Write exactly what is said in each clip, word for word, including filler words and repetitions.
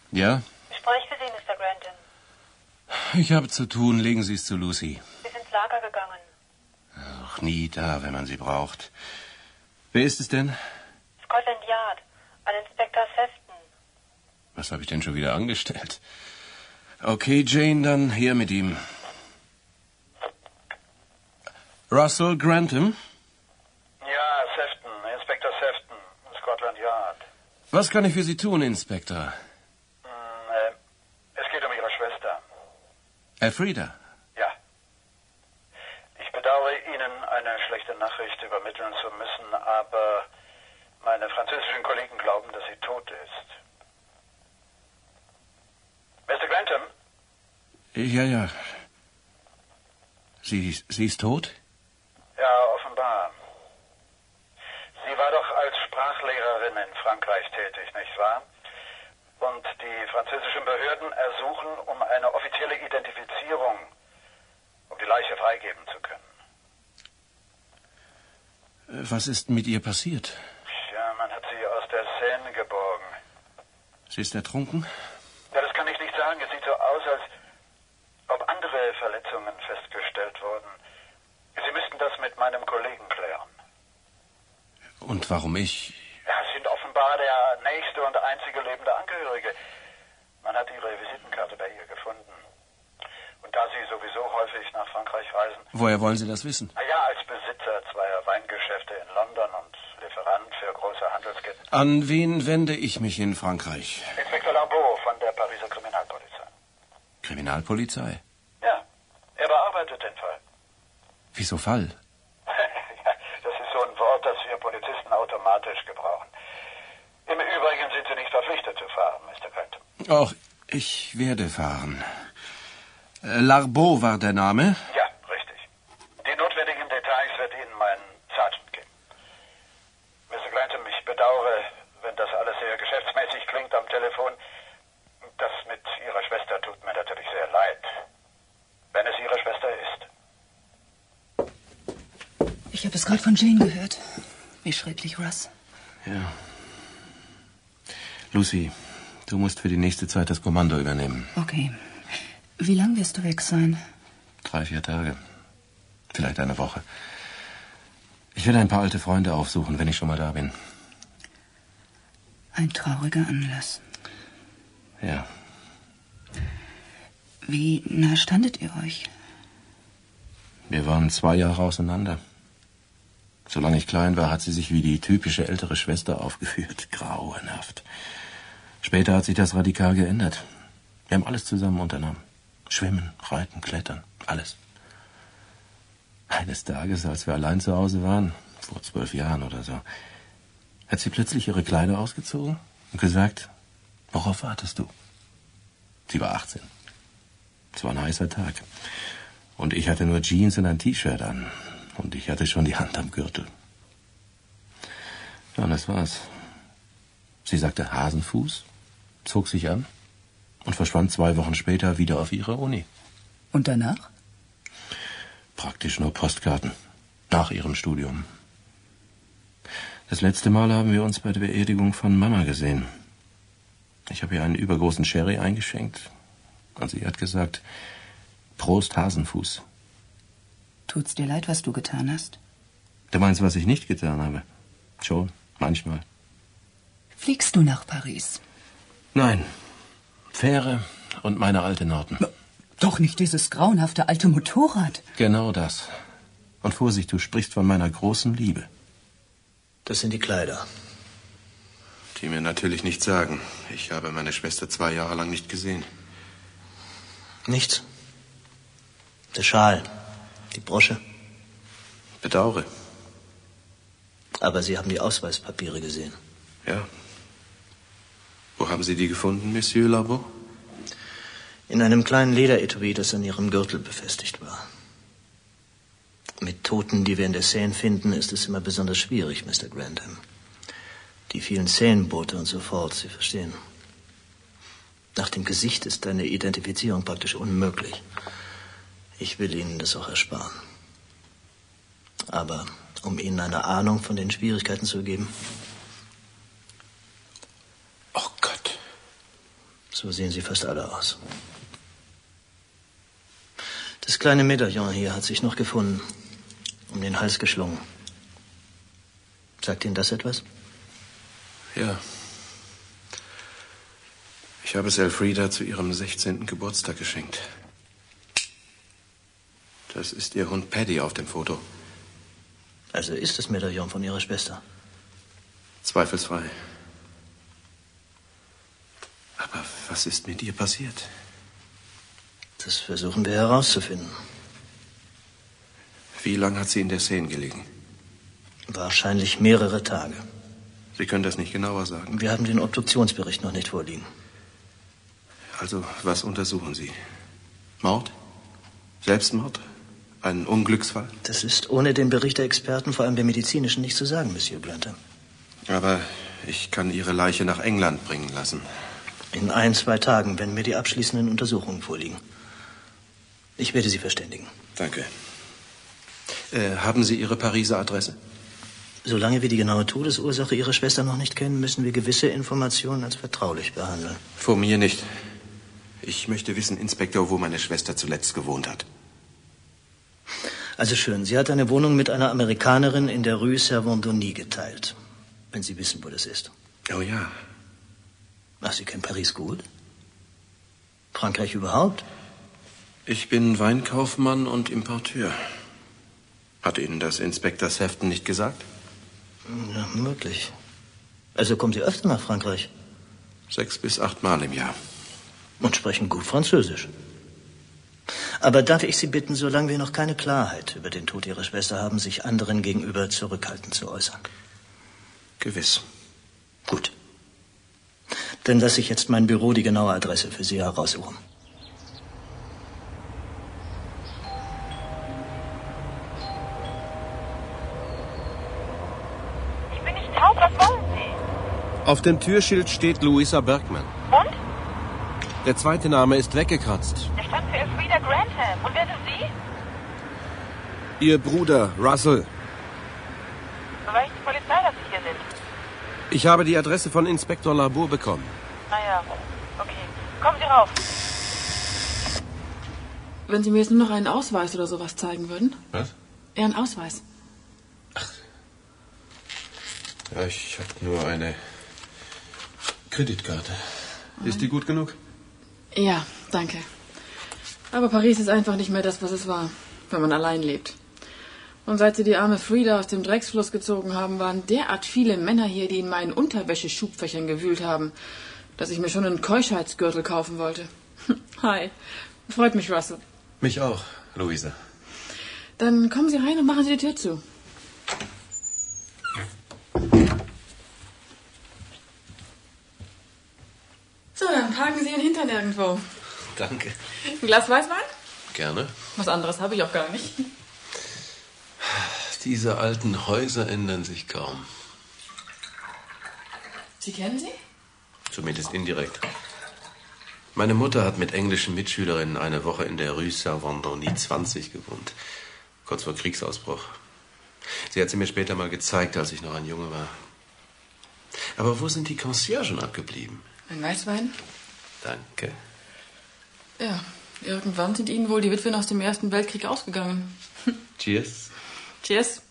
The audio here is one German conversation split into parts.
Ja? Ich spreche für Sie, Mister Grantham. Ich habe zu tun. Legen Sie es zu Lucy. Sie sind ins Lager gegangen. Ach, nie da, wenn man sie braucht. Wer ist es denn? Scotland Yard. Ein Inspektor Sefton. Was habe ich denn schon wieder angestellt? Okay, Jane, dann her mit ihm. Russell Grantham? Ja, Sefton, Inspektor Sefton, Scotland Yard. Was kann ich für Sie tun, Inspektor? Hm, äh, es geht um Ihre Schwester. Elfrida? Ja. Ich bedauere Ihnen, eine schlechte Nachricht übermitteln zu müssen, aber meine französischen Kollegen glauben, dass sie tot ist. Mister Grantham? Ja, ja. Sie, sie ist tot? Ja, offenbar. Sie war doch als Sprachlehrerin in Frankreich tätig, nicht wahr? Und die französischen Behörden ersuchen um eine offizielle Identifizierung, um die Leiche freigeben zu können. Was ist mit ihr passiert? Ja, man hat sie aus der Seine geborgen. Sie ist ertrunken? Ja, das kann ich nicht sagen. Es sieht so aus, als ob andere Verletzungen festgestellt wurden. Sie müssten das mit meinem Kollegen klären. Und warum ich? Ja, Sie sind offenbar der nächste und einzige lebende Angehörige. Man hat Ihre Visitenkarte bei ihr gefunden. Und da Sie sowieso häufig nach Frankreich reisen... Woher wollen Sie das wissen? Na ja, als Besitzer zweier Weingeschäfte in London und Lieferant für große Handelsketten. An wen wende ich mich in Frankreich? Inspektor Larbeau von der Pariser Kriminalpolizei. Kriminalpolizei? Ja, er bearbeitet den Fall. Wieso Fall? Ja, das ist so ein Wort, das wir Polizisten automatisch gebrauchen. Im Übrigen sind Sie nicht verpflichtet zu fahren, Mister Grantham. Ach, ich werde fahren. Äh, Larbeau war der Name? Ja, richtig. Die notwendigen Details wird Ihnen mein Sergeant geben. Mister Grantham, ich bedauere, wenn das alles sehr geschäftsmäßig klingt am Telefon. Das mit Ihrer Schwester tut mir natürlich sehr leid. Wenn es Ihre Schwester ist. Ich habe es gerade von Jane gehört. Wie schrecklich, Russ. Ja. Lucy, du musst für die nächste Zeit das Kommando übernehmen. Okay. Wie lang wirst du weg sein? Drei, vier Tage. Vielleicht eine Woche. Ich werde ein paar alte Freunde aufsuchen, wenn ich schon mal da bin. Ein trauriger Anlass. Ja. Wie nah standet ihr euch? Wir waren zwei Jahre auseinander. Solange ich klein war, hat sie sich wie die typische ältere Schwester aufgeführt. Grauenhaft. Später hat sich das radikal geändert. Wir haben alles zusammen unternommen. Schwimmen, reiten, klettern, alles. Eines Tages, als wir allein zu Hause waren, vor zwölf Jahren oder so, hat sie plötzlich ihre Kleider ausgezogen und gesagt, worauf wartest du? Sie war achtzehn. Es war ein heißer Tag. Und ich hatte nur Jeans und ein T-Shirt an. Und ich hatte schon die Hand am Gürtel. Ja, und das war's. Sie sagte Hasenfuß, zog sich an und verschwand zwei Wochen später wieder auf ihrer Uni. Und danach? Praktisch nur Postkarten. Nach ihrem Studium. Das letzte Mal haben wir uns bei der Beerdigung von Mama gesehen. Ich habe ihr einen übergroßen Sherry eingeschenkt. Und sie hat gesagt, Prost Hasenfuß. Tut's dir leid, was du getan hast? Du meinst, was ich nicht getan habe? Schon, manchmal. Fliegst du nach Paris? Nein. Fähre und meine alte Norton. Doch nicht dieses grauenhafte alte Motorrad. Genau das. Und Vorsicht, du sprichst von meiner großen Liebe. Das sind die Kleider. Die mir natürlich nichts sagen. Ich habe meine Schwester zwei Jahre lang nicht gesehen. Nichts? Der Schal, die Brosche. Bedauere. Aber Sie haben die Ausweispapiere gesehen. Ja. Wo haben Sie die gefunden, Monsieur Larbeau? In einem kleinen Lederetui, das an Ihrem Gürtel befestigt war. Mit Toten, die wir in der Seine finden, ist es immer besonders schwierig, Mister Grantham. Die vielen Szenenboote und so fort, Sie verstehen. Nach dem Gesicht ist eine Identifizierung praktisch unmöglich. Ich will Ihnen das auch ersparen. Aber um Ihnen eine Ahnung von den Schwierigkeiten zu geben... Oh Gott. So sehen sie fast alle aus. Das kleine Medaillon hier hat sich noch gefunden, um den Hals geschlungen. Sagt Ihnen das etwas? Ja. Ich habe es Elfrida zu ihrem sechzehnten Geburtstag geschenkt. Das ist ihr Hund Paddy auf dem Foto. Also ist das Medaillon von Ihrer Schwester? Zweifelsfrei. Aber was ist mit ihr passiert? Das versuchen wir herauszufinden. Wie lange hat sie in der Seine gelegen? Wahrscheinlich mehrere Tage. Sie können das nicht genauer sagen. Wir haben den Obduktionsbericht noch nicht vorliegen. Also, was untersuchen Sie? Mord? Selbstmord? Ein Unglücksfall? Das ist ohne den Bericht der Experten, vor allem der medizinischen, nicht zu sagen, Monsieur Grantham. Aber ich kann Ihre Leiche nach England bringen lassen. In ein, zwei Tagen, wenn mir die abschließenden Untersuchungen vorliegen. Ich werde Sie verständigen. Danke. Äh, haben Sie Ihre Pariser Adresse? Solange wir die genaue Todesursache Ihrer Schwester noch nicht kennen, müssen wir gewisse Informationen als vertraulich behandeln. Vor mir nicht. Ich möchte wissen, Inspektor, wo meine Schwester zuletzt gewohnt hat. Also schön, sie hat eine Wohnung mit einer Amerikanerin in der Rue Servandoni geteilt. Wenn Sie wissen, wo das ist. Oh ja. Ach, Sie kennen Paris gut? Frankreich überhaupt? Ich bin Weinkaufmann und Importeur. Hat Ihnen das Inspektor Sefton nicht gesagt? Ja, möglich. Also kommen Sie öfter nach Frankreich? Sechs bis acht Mal im Jahr. Und sprechen gut Französisch. Aber darf ich Sie bitten, solange wir noch keine Klarheit über den Tod Ihrer Schwester haben, sich anderen gegenüber zurückhaltend zu äußern? Gewiss. Gut. Dann lasse ich jetzt mein Büro die genaue Adresse für Sie heraussuchen. Ich bin nicht taub, was wollen Sie? Auf dem Türschild steht Louisa Bergman. Und? Der zweite Name ist weggekratzt. Der stand für Elfrida Grantham. Und wer sind Sie? Ihr Bruder, Russell. So weiß die Polizei, dass Sie hier sind. Ich habe die Adresse von Inspektor Labour bekommen. Ah ja, okay. Kommen Sie rauf. Wenn Sie mir jetzt nur noch einen Ausweis oder sowas zeigen würden. Was? Ihren Ausweis. Ja, ich habe nur eine Kreditkarte. Ist die gut genug? Ja, danke. Aber Paris ist einfach nicht mehr das, was es war, wenn man allein lebt. Und seit sie die arme Frida aus dem Drecksfluss gezogen haben, waren derart viele Männer hier, die in meinen Unterwäscheschubfächern gewühlt haben, dass ich mir schon einen Keuschheitsgürtel kaufen wollte. Hi. Freut mich, Russell. Mich auch, Luisa. Dann kommen Sie rein und machen Sie die Tür zu. So, dann parken Sie Ihren Hintern irgendwo. Danke. Ein Glas Weißwein? Gerne. Was anderes habe ich auch gar nicht. Diese alten Häuser ändern sich kaum. Sie kennen sie? Zumindest indirekt. Meine Mutter hat mit englischen Mitschülerinnen eine Woche in der Rue Servandoni zwanzig gewohnt. Kurz vor Kriegsausbruch. Sie hat sie mir später mal gezeigt, als ich noch ein Junge war. Aber wo sind die Conciergen abgeblieben? Ein Weißwein? Danke. Ja, irgendwann sind Ihnen wohl die Witwen aus dem Ersten Weltkrieg ausgegangen. Cheers. Cheers.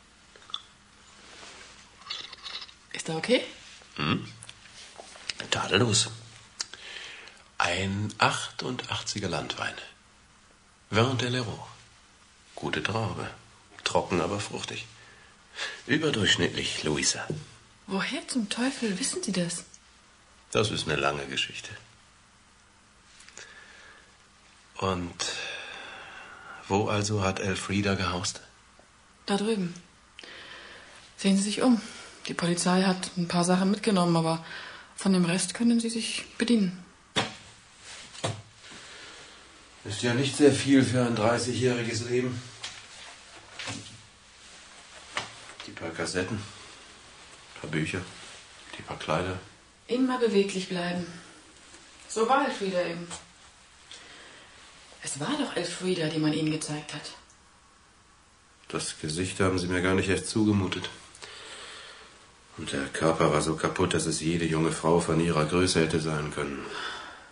Ist er okay? Hm? Tadellos. Ein achtundachtziger Landwein. Vin de l'Hérault. Gute Traube. Trocken, aber fruchtig. Überdurchschnittlich, Luisa. Woher zum Teufel wissen Sie das? Das ist eine lange Geschichte. Und wo also hat Elfrida gehaust? Da drüben. Sehen Sie sich um. Die Polizei hat ein paar Sachen mitgenommen, aber von dem Rest können Sie sich bedienen. Ist ja nicht sehr viel für ein dreißigjähriges Leben. Die paar Kassetten, ein paar Bücher, die paar Kleider. Immer beweglich bleiben. So war Elfrida eben. Es war doch Elfrida, die man Ihnen gezeigt hat. Das Gesicht haben Sie mir gar nicht erst zugemutet. Und der Körper war so kaputt, dass es jede junge Frau von ihrer Größe hätte sein können.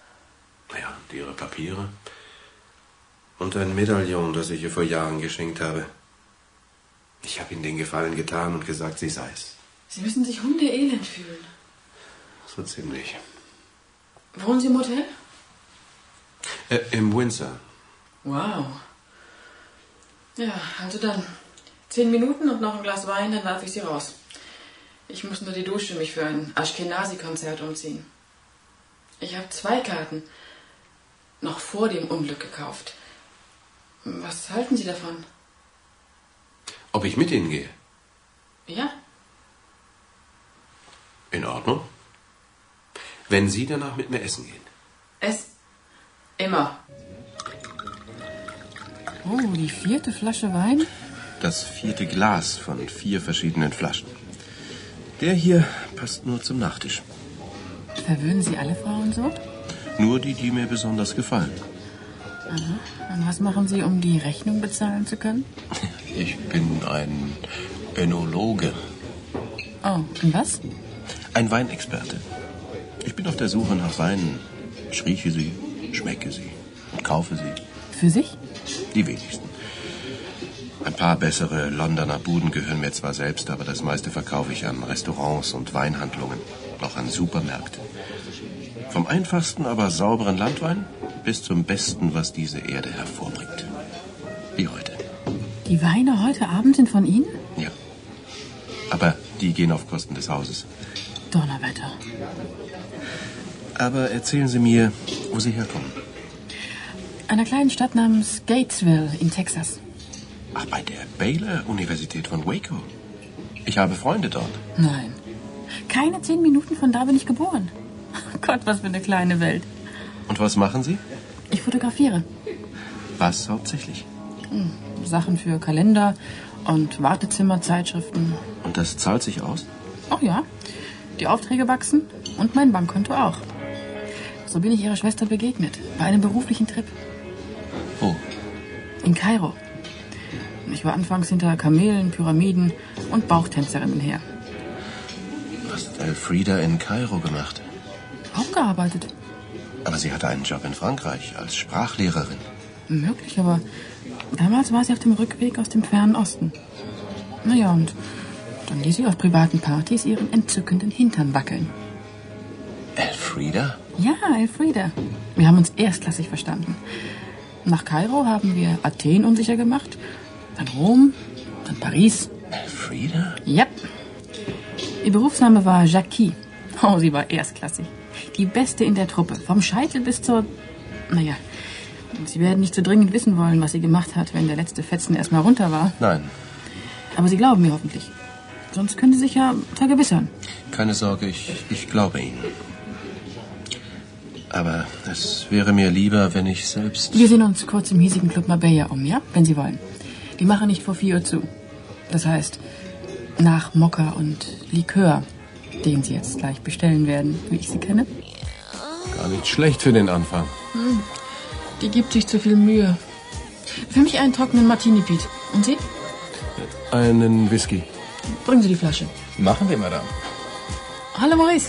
Ihre Papiere und ein Medaillon, das ich ihr vor Jahren geschenkt habe. Ich habe Ihnen den Gefallen getan und gesagt, sie sei es. Sie müssen sich hundeelend fühlen. So ziemlich. Wohnen Sie im Hotel? Äh, im Windsor. Wow. Ja, also dann. Zehn Minuten und noch ein Glas Wein, dann darf ich Sie raus. Ich muss nur die Dusche mich für ein Ashkenazi-Konzert umziehen. Ich habe zwei Karten. Noch vor dem Unglück gekauft. Was halten Sie davon? Ob ich mit Ihnen gehe? Ja. In Ordnung. Wenn Sie danach mit mir essen gehen. Es. Immer. Oh, die vierte Flasche Wein? Das vierte Glas von vier verschiedenen Flaschen. Der hier passt nur zum Nachtisch. Verwöhnen Sie alle Frauen so? Nur die, die mir besonders gefallen. Aha. Und was machen Sie, um die Rechnung bezahlen zu können? Ich bin ein Önologe. Oh, und was? Ein Weinexperte. Ich bin auf der Suche nach Weinen. Ich rieche sie, schmecke sie und kaufe sie. Für sich? Die wenigsten. Ein paar bessere Londoner Buden gehören mir zwar selbst, aber das meiste verkaufe ich an Restaurants und Weinhandlungen, auch an Supermärkte. Vom einfachsten, aber sauberen Landwein bis zum besten, was diese Erde hervorbringt. Wie heute. Die Weine heute Abend sind von Ihnen? Ja. Aber die gehen auf Kosten des Hauses. Donnerwetter. Aber erzählen Sie mir, wo Sie herkommen. Einer kleinen Stadt namens Gatesville in Texas. Ach, bei der Baylor-Universität von Waco. Ich habe Freunde dort. Nein. Keine zehn Minuten von da bin ich geboren. Gott, was für eine kleine Welt. Und was machen Sie? Ich fotografiere. Was hauptsächlich? Hm, Sachen für Kalender und Wartezimmerzeitschriften. Und das zahlt sich aus? Oh ja. Die Aufträge wachsen und mein Bankkonto auch. So bin ich ihrer Schwester begegnet. Bei einem beruflichen Trip. Wo? In Kairo. Ich war anfangs hinter Kamelen, Pyramiden und Bauchtänzerinnen her. Was hat Elfrieda in Kairo gemacht? Auch gearbeitet. Aber sie hatte einen Job in Frankreich als Sprachlehrerin. Möglich, aber damals war sie auf dem Rückweg aus dem fernen Osten. Naja, und dann ließ sie auf privaten Partys ihren entzückenden Hintern wackeln. Elfrieda? Ja, Elfrieda. Wir haben uns erstklassig verstanden. Nach Kairo haben wir Athen unsicher gemacht, dann Rom, dann Paris. Elfrieda? Ja. Ihr Berufsname war Jackie. Oh, sie war erstklassig. Die Beste in der Truppe. Vom Scheitel bis zur... Naja, Sie werden nicht so dringend wissen wollen, was sie gemacht hat, wenn der letzte Fetzen erstmal runter war. Nein. Aber Sie glauben mir hoffentlich. Sonst können Sie sich ja vergewissern. Keine Sorge, ich, ich glaube Ihnen. Aber es wäre mir lieber, wenn ich selbst... Wir sehen uns kurz im hiesigen Club Marbella um, ja? Wenn Sie wollen. Die machen nicht vor vier Uhr zu. Das heißt, nach Mokka und Likör, den Sie jetzt gleich bestellen werden, wie ich Sie kenne. Gar nicht schlecht für den Anfang. Hm. Die gibt sich zu viel Mühe. Für mich einen trockenen Martini, Pete. Und Sie? Einen Whisky. Bringen Sie die Flasche. Machen wir, Madame. Hallo, Maurice.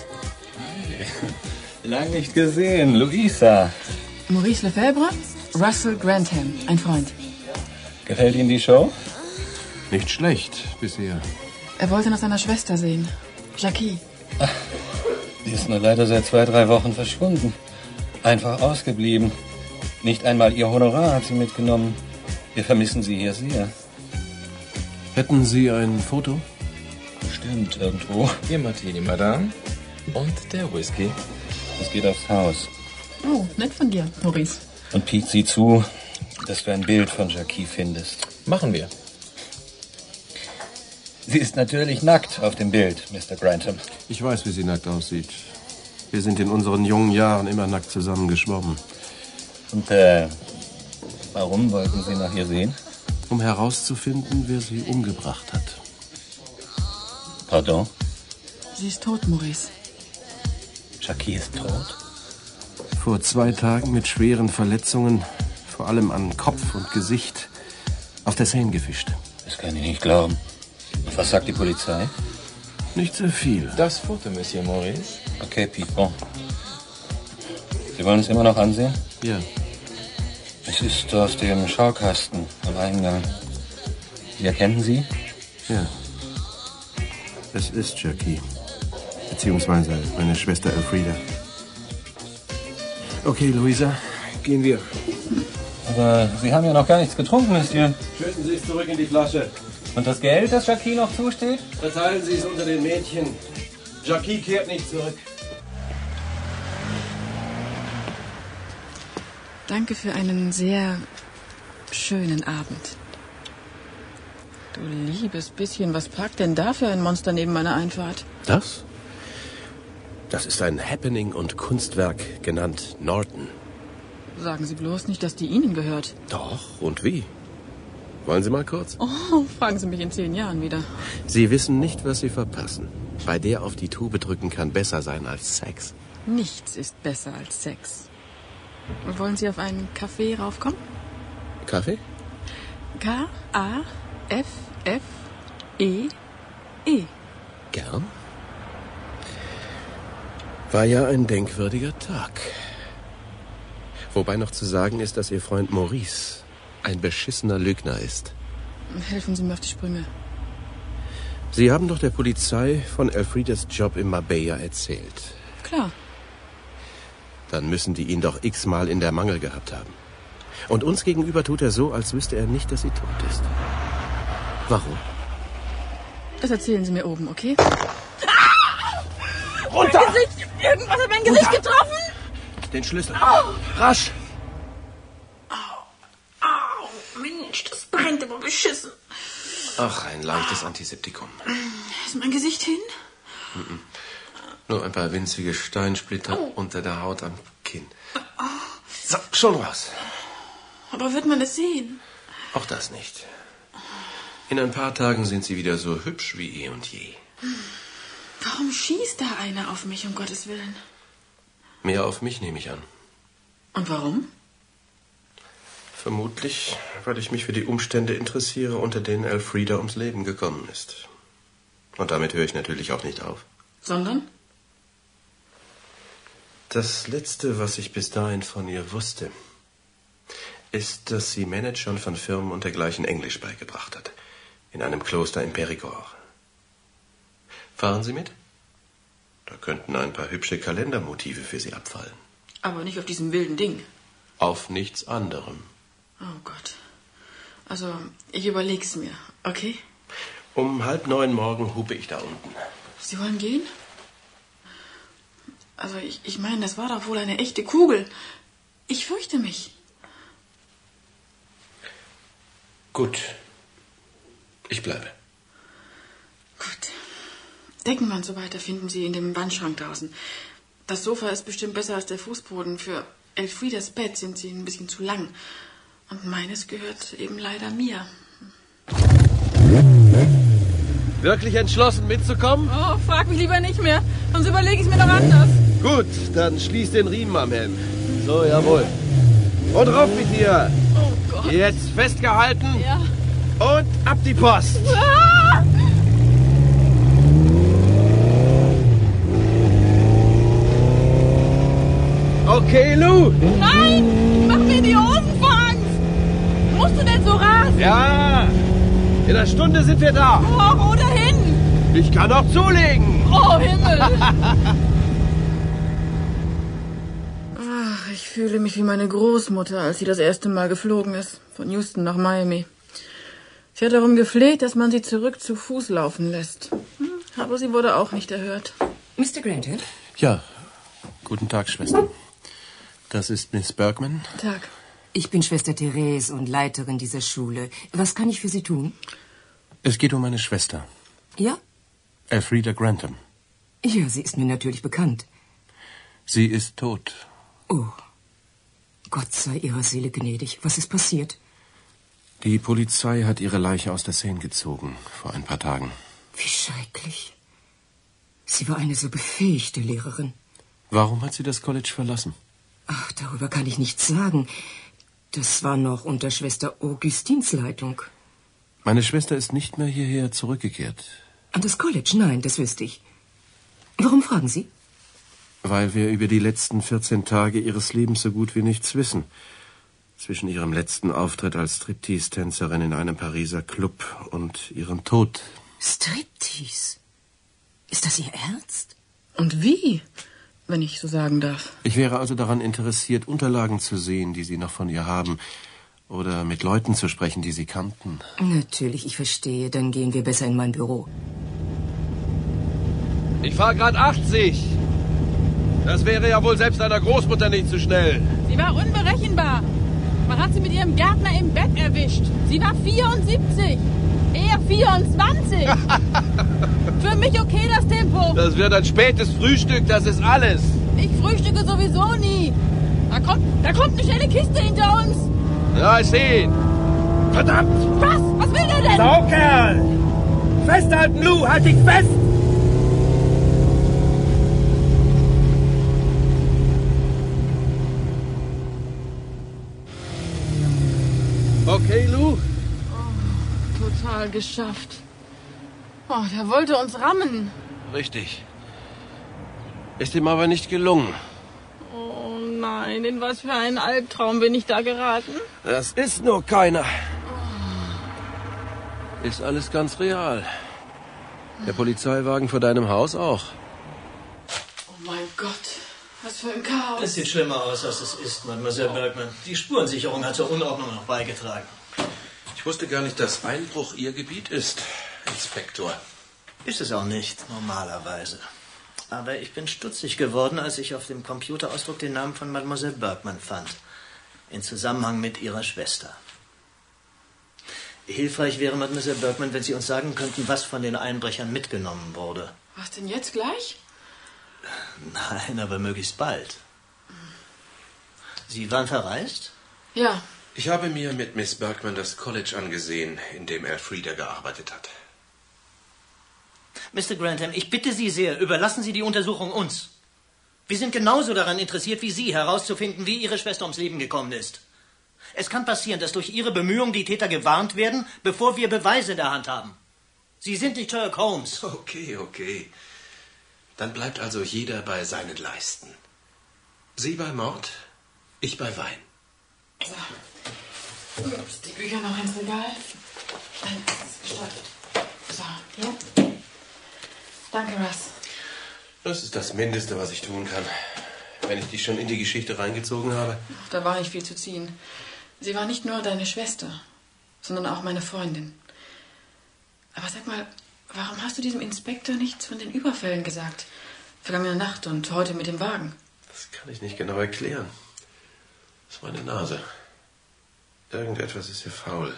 Lang nicht gesehen. Luisa. Maurice Lefebvre, Russell Grantham, ein Freund. Gefällt Ihnen die Show? Nicht schlecht bisher. Er wollte nach seiner Schwester sehen. Jackie. Ach, die ist nur leider seit zwei, drei Wochen verschwunden. Einfach ausgeblieben. Nicht einmal ihr Honorar hat sie mitgenommen. Wir vermissen sie hier sehr. Hätten Sie ein Foto? Bestimmt, irgendwo. Ihr Martini, Madame. Und der Whisky. Es geht aufs Haus. Oh, nett von dir, Maurice. Und Pete, sieh zu, dass du ein Bild von Jackie findest. Machen wir. Sie ist natürlich nackt auf dem Bild, Mister Grantham. Ich weiß, wie sie nackt aussieht. Wir sind in unseren jungen Jahren immer nackt zusammen geschwommen. Und, äh, warum wollten Sie nach ihr sehen? Um herauszufinden, wer sie umgebracht hat. Pardon? Sie ist tot, Maurice. Jackie ist tot? Vor zwei Tagen mit schweren Verletzungen, vor allem an Kopf und Gesicht, auf der Seine gefischt. Das kann ich nicht glauben. Und was sagt die Polizei? Nicht so viel. Das Foto, Monsieur Maurice. Okay, Pete, bon. Sie wollen es immer noch ansehen? Ja. Es ist aus dem Schaukasten am Eingang. Sie erkennen sie? Ja. Es ist Jackie. Beziehungsweise meine Schwester Elfrida. Okay, Luisa, gehen wir. Aber Sie haben ja noch gar nichts getrunken, Monsieur. Schütten Sie es zurück in die Flasche. Und das Geld, das Jackie noch zusteht? Verteilen Sie es unter den Mädchen. Jackie kehrt nicht zurück. Danke für einen sehr schönen Abend. Du liebes bisschen, was parkt denn da für ein Monster neben meiner Einfahrt? Das? Das ist ein Happening und Kunstwerk, genannt Norton. Sagen Sie bloß nicht, dass die Ihnen gehört. Doch, und wie? Wollen Sie mal kurz? Oh, fragen Sie mich in zehn Jahren wieder. Sie wissen nicht, was Sie verpassen. Bei der auf die Tube drücken kann besser sein als Sex. Nichts ist besser als Sex. Wollen Sie auf einen Kaffee raufkommen? Kaffee? K A F F E E. Gern. War ja ein denkwürdiger Tag. Wobei noch zu sagen ist, dass Ihr Freund Maurice ein beschissener Lügner ist. Helfen Sie mir auf die Sprünge. Sie haben doch der Polizei von Elfridas Job im Marbella erzählt. Klar. Dann müssen die ihn doch x-mal in der Mangel gehabt haben. Und uns gegenüber tut er so, als wüsste er nicht, dass sie tot ist. Warum? Das erzählen Sie mir oben, okay? Runter! Mein Gesicht! Irgendwas hat mein Gesicht Runter. getroffen! Den Schlüssel. Au. Rasch! Au! Au! Mensch, das brennt aber beschissen. Ach, ein leichtes Antiseptikum. Ist mein Gesicht hin? Mm-mm. Nur ein paar winzige Steinsplitter oh. unter der Haut am Kinn. So, schon raus. Aber wird man es sehen? Auch das nicht. In ein paar Tagen sind Sie wieder so hübsch wie eh und je. Warum schießt da einer auf mich, um Gottes Willen? Mehr auf mich nehme ich an. Und warum? Vermutlich, weil ich mich für die Umstände interessiere, unter denen Elfrida ums Leben gekommen ist. Und damit höre ich natürlich auch nicht auf. Sondern? Das Letzte, was ich bis dahin von ihr wusste, ist, dass sie Managern von Firmen und dergleichen Englisch beigebracht hat. In einem Kloster in Périgord. Fahren Sie mit? Da könnten ein paar hübsche Kalendermotive für Sie abfallen. Aber nicht auf diesem wilden Ding. Auf nichts anderem. Oh Gott. Also, ich überleg's mir, okay? Um halb neun morgen hupe ich da unten. Sie wollen gehen? Also, ich, ich meine, das war doch wohl eine echte Kugel. Ich fürchte mich. Gut. Ich bleibe. Gut. Deckenmann und so weiter finden Sie in dem Wandschrank draußen. Das Sofa ist bestimmt besser als der Fußboden. Für Elfridas Bett sind sie ein bisschen zu lang. Und meines gehört eben leider mir. Wirklich entschlossen mitzukommen? Oh, frag mich lieber nicht mehr. Sonst überlege ich es mir noch anders. Gut, dann schließ den Riemen am Helm. So, jawohl. Und rauf mit dir. Oh Gott. Jetzt festgehalten. Ja. Und ab die Post. Ah! Okay, Lou. Nein! Mach mir die Hosenangst! Musst du denn so rasen? Ja. In einer Stunde sind wir da. Oh, wo dahin? Ich kann auch zulegen. Oh, Himmel! Ach, ich fühle mich wie meine Großmutter, als sie das erste Mal geflogen ist. Von Houston nach Miami. Sie hat darum gefleht, dass man sie zurück zu Fuß laufen lässt. Aber sie wurde auch nicht erhört. Mister Grantham? Ja, guten Tag, Schwester. Das ist Miss Bergman. Tag. Ich bin Schwester Therese und Leiterin dieser Schule. Was kann ich für Sie tun? Es geht um meine Schwester. Ja? Elfrida Grantham. Ja, sie ist mir natürlich bekannt. Sie ist tot. Oh. Gott sei ihrer Seele gnädig. Was ist passiert? Die Polizei hat ihre Leiche aus der Seine gezogen, vor ein paar Tagen. Wie schrecklich. Sie war eine so befähigte Lehrerin. Warum hat sie das College verlassen? Ach, darüber kann ich nichts sagen. Das war noch unter Schwester Augustins Leitung. Meine Schwester ist nicht mehr hierher zurückgekehrt. An das College? Nein, das wüsste ich. Warum fragen Sie? Weil wir über die letzten vierzehn Tage Ihres Lebens so gut wie nichts wissen. Zwischen Ihrem letzten Auftritt als Striptease-Tänzerin in einem Pariser Club und Ihrem Tod. Striptease? Ist das Ihr Ernst? Und wie, wenn ich so sagen darf? Ich wäre also daran interessiert, Unterlagen zu sehen, die Sie noch von ihr haben. Oder mit Leuten zu sprechen, die Sie kannten. Natürlich, ich verstehe. Dann gehen wir besser in mein Büro. Ich fahre gerade achtzig. Das wäre ja wohl selbst einer Großmutter nicht zu schnell. Sie war unberechenbar. Man hat sie mit ihrem Gärtner im Bett erwischt. Sie war vierundsiebzig. Er vierundzwanzig. Für mich okay, das Tempo. Das wird ein spätes Frühstück, das ist alles. Ich frühstücke sowieso nie. Da kommt, da kommt eine schnelle Kiste hinter uns. Ja, ich sehe ihn. Verdammt! Was? Was will der denn? Saukerl! Festhalten, Lou! Halt dich fest! Okay, Lou? Oh, total geschafft. Oh, der wollte uns rammen. Richtig. Ist ihm aber nicht gelungen. Oh nein, in was für einen Albtraum bin ich da geraten? Das ist nur keiner. Ist alles ganz real. Der Polizeiwagen vor deinem Haus auch. Oh mein Gott, was für ein Chaos. Es sieht schlimmer aus, als es ist, Mademoiselle Bergman. Die Spurensicherung hat zur Unordnung noch beigetragen. Ich wusste gar nicht, dass Einbruch Ihr Gebiet ist, Inspektor. Ist es auch nicht, normalerweise. Aber ich bin stutzig geworden, als ich auf dem Computerausdruck den Namen von Mademoiselle Bergman fand. In Zusammenhang mit ihrer Schwester. Hilfreich wäre, Mademoiselle Bergman, wenn Sie uns sagen könnten, was von den Einbrechern mitgenommen wurde. Was denn jetzt gleich? Nein, aber möglichst bald. Sie waren verreist? Ja. Ich habe mir mit Miss Bergman das College angesehen, in dem Elfrida gearbeitet hat. Mister Grantham, ich bitte Sie sehr, überlassen Sie die Untersuchung uns. Wir sind genauso daran interessiert wie Sie, herauszufinden, wie Ihre Schwester ums Leben gekommen ist. Es kann passieren, dass durch Ihre Bemühungen die Täter gewarnt werden, bevor wir Beweise in der Hand haben. Sie sind nicht Sherlock Holmes. Okay, okay. Dann bleibt also jeder bei seinen Leisten. Sie bei Mord, ich bei Wein. So. Ups, die Bücher noch ins Regal. Dann ist es gestaltet. So, hier. Danke, Russ. Das ist das Mindeste, was ich tun kann. Wenn ich dich schon in die Geschichte reingezogen habe. Ach, da war nicht viel zu ziehen. Sie war nicht nur deine Schwester, sondern auch meine Freundin. Aber sag mal, warum hast du diesem Inspektor nichts von den Überfällen gesagt? Vergangene Nacht und heute mit dem Wagen. Das kann ich nicht genau erklären. Das ist meine Nase. Irgendetwas ist hier faul.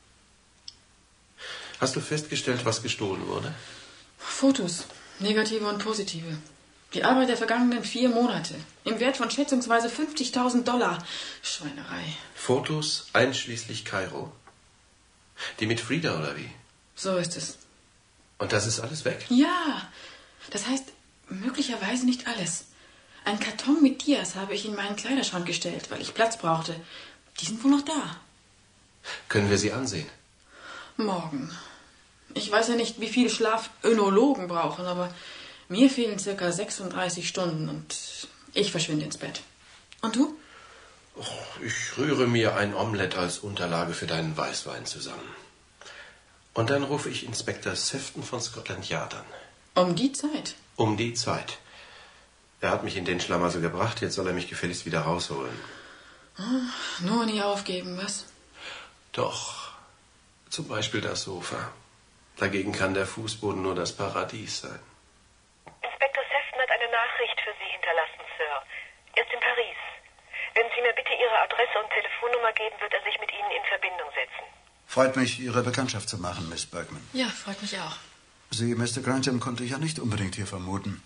Hast du festgestellt, was gestohlen wurde? Fotos, negative und positive. Die Arbeit der vergangenen vier Monate. Im Wert von schätzungsweise fünfzigtausend Dollar. Schweinerei. Fotos einschließlich Kairo? Die mit Frida, oder wie? So ist es. Und das ist alles weg? Ja. Das heißt, möglicherweise nicht alles. Ein Karton mit Dias habe ich in meinen Kleiderschrank gestellt, weil ich Platz brauchte. Die sind wohl noch da. Können wir sie ansehen? Morgen. Ich weiß ja nicht, wie viel Schlaf Önologen brauchen, aber mir fehlen circa sechsunddreißig Stunden und ich verschwinde ins Bett. Und du? Oh, ich rühre mir ein Omelett als Unterlage für deinen Weißwein zusammen. Und dann rufe ich Inspektor Sefton von Scotland Yard an. Um die Zeit? Um die Zeit. Er hat mich in den Schlamassel gebracht, jetzt soll er mich gefälligst wieder rausholen. Oh, nur nie aufgeben, was? Doch. Zum Beispiel das Sofa. Dagegen kann der Fußboden nur das Paradies sein. Inspektor Sefton hat eine Nachricht für Sie hinterlassen, Sir. Er ist in Paris. Wenn Sie mir bitte Ihre Adresse und Telefonnummer geben, wird er sich mit Ihnen in Verbindung setzen. Freut mich, Ihre Bekanntschaft zu machen, Miss Bergman. Ja, freut mich auch. Sie, Mister Grantham, konnte ich ja nicht unbedingt hier vermuten.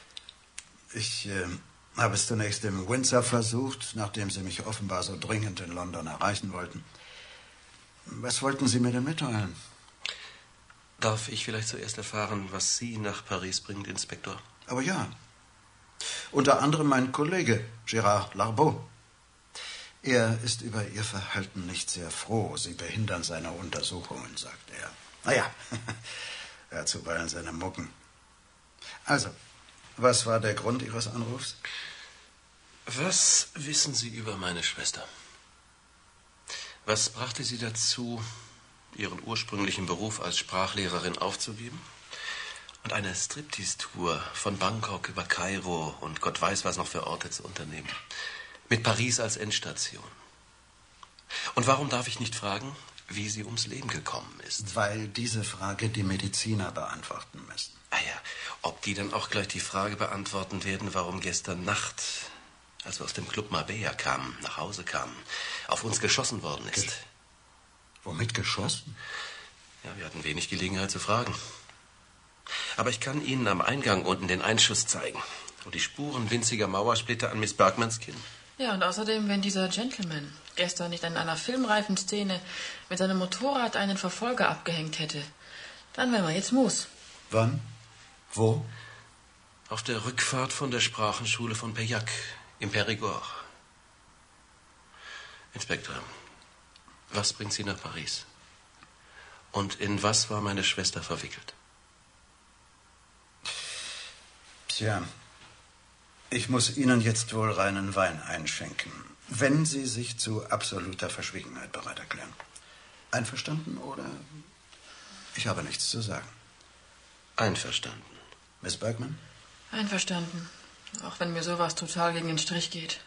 Ich äh, habe es zunächst im Windsor versucht, nachdem Sie mich offenbar so dringend in London erreichen wollten. Was wollten Sie mir denn mitteilen? Darf ich vielleicht zuerst erfahren, was Sie nach Paris bringt, Inspektor? Aber ja. Unter anderem mein Kollege, Gérard Larbeau. Er ist über Ihr Verhalten nicht sehr froh. Sie behindern seine Untersuchungen, sagt er. Naja, er hat zuweilen seine Mucken. Also, Was war der Grund Ihres Anrufs? Was wissen Sie über meine Schwester? Was brachte Sie dazu, Ihren ursprünglichen Beruf als Sprachlehrerin aufzugeben und eine Striptease-Tour von Bangkok über Kairo und Gott weiß was noch für Orte zu unternehmen, mit Paris als Endstation? Und warum darf ich nicht fragen, wie sie ums Leben gekommen ist? Weil diese Frage die Mediziner beantworten müssen. Ah ja, ob die dann auch gleich die Frage beantworten werden, warum gestern Nacht, als wir aus dem Club Marbella kamen, nach Hause kamen, auf uns geschossen worden ist. Gesch- Womit geschossen? Ja, wir hatten wenig Gelegenheit zu fragen. Aber ich kann Ihnen am Eingang unten den Einschuss zeigen. Und die Spuren winziger Mauersplitter an Miss Bergmans Kinn. Ja, und außerdem, wenn dieser Gentleman gestern nicht in einer filmreifen Szene mit seinem Motorrad einen Verfolger abgehängt hätte, dann wären wir jetzt Mus. Wann? Wo? Auf der Rückfahrt von der Sprachenschule von Pauillac im Périgord. Inspektor, was bringt Sie nach Paris? Und in was war meine Schwester verwickelt? Tja, ich muss Ihnen jetzt wohl reinen Wein einschenken, wenn Sie sich zu absoluter Verschwiegenheit bereit erklären. Einverstanden oder? Ich habe nichts zu sagen. Einverstanden. Miss Bergman? Einverstanden. Auch wenn mir sowas total gegen den Strich geht.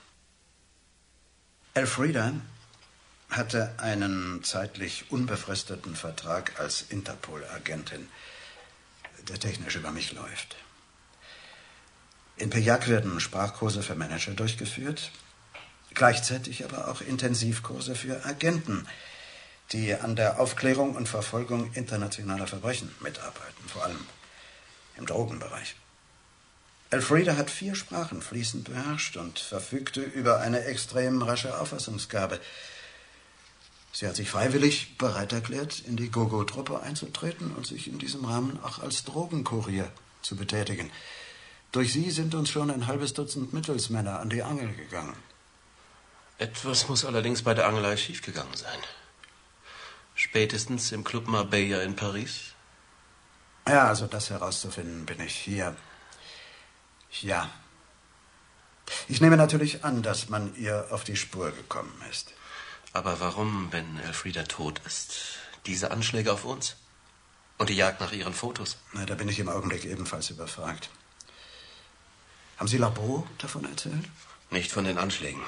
Elfrida hatte einen zeitlich unbefristeten Vertrag als Interpol-Agentin, der technisch über mich läuft. In Pauillac werden Sprachkurse für Manager durchgeführt, gleichzeitig aber auch Intensivkurse für Agenten, die an der Aufklärung und Verfolgung internationaler Verbrechen mitarbeiten, vor allem im Drogenbereich. Elfrida hat vier Sprachen fließend beherrscht und verfügte über eine extrem rasche Auffassungsgabe. Sie hat sich freiwillig bereit erklärt, in die Gogo-Truppe einzutreten und sich in diesem Rahmen auch als Drogenkurier zu betätigen. Durch sie sind uns schon ein halbes Dutzend Mittelsmänner an die Angel gegangen. Etwas muss allerdings bei der Angelei schiefgegangen sein. Spätestens im Club Marbella in Paris? Ja, also das herauszufinden, bin ich hier. Ja. Ich nehme natürlich an, dass man ihr auf die Spur gekommen ist. Aber warum, wenn Elfrida tot ist, diese Anschläge auf uns? Und die Jagd nach ihren Fotos? Na, da bin ich im Augenblick ebenfalls überfragt. Haben Sie Labro davon erzählt? Nicht von den Anschlägen.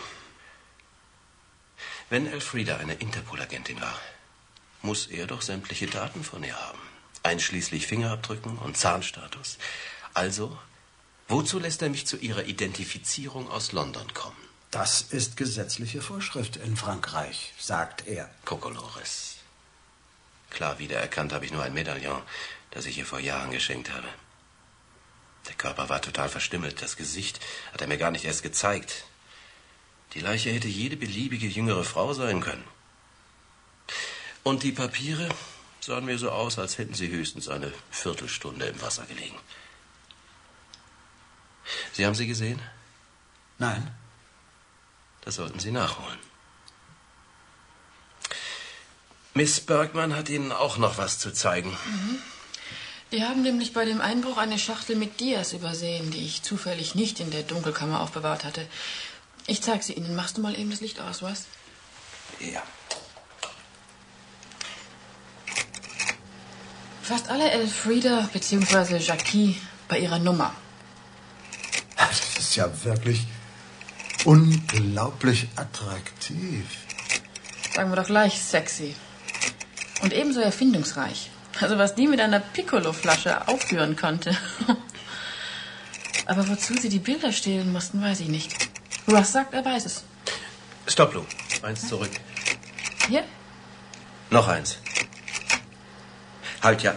Wenn Elfrida eine Interpol-Agentin war, muss er doch sämtliche Daten von ihr haben. Einschließlich Fingerabdrücken und Zahnstatus. Also, wozu lässt er mich zu ihrer Identifizierung aus London kommen? Das ist gesetzliche Vorschrift in Frankreich, sagt er. Kokolores. Klar wiedererkannt habe ich nur ein Medaillon, das ich ihr vor Jahren geschenkt habe. Der Körper war total verstümmelt. Das Gesicht hat er mir gar nicht erst gezeigt. Die Leiche hätte jede beliebige jüngere Frau sein können. Und die Papiere sahen mir so aus, als hätten sie höchstens eine Viertelstunde im Wasser gelegen. Sie haben sie gesehen? Nein. Das sollten Sie nachholen. Miss Bergman hat Ihnen auch noch was zu zeigen. Mhm. Die haben nämlich bei dem Einbruch eine Schachtel mit Dias übersehen, die ich zufällig nicht in der Dunkelkammer aufbewahrt hatte. Ich zeig sie Ihnen. Machst du mal eben das Licht aus, was? Ja. Fast alle Elfrida bzw. Jackie bei ihrer Nummer. Das ist ja wirklich unglaublich attraktiv. Sagen wir doch gleich sexy. Und ebenso erfindungsreich. Also was die mit einer Piccolo-Flasche aufführen konnte. Aber wozu sie die Bilder stehlen mussten, weiß ich nicht. Russ sagt, er weiß es. Stopp, Lou. Eins zurück. Hier? Noch eins. Halt, ja.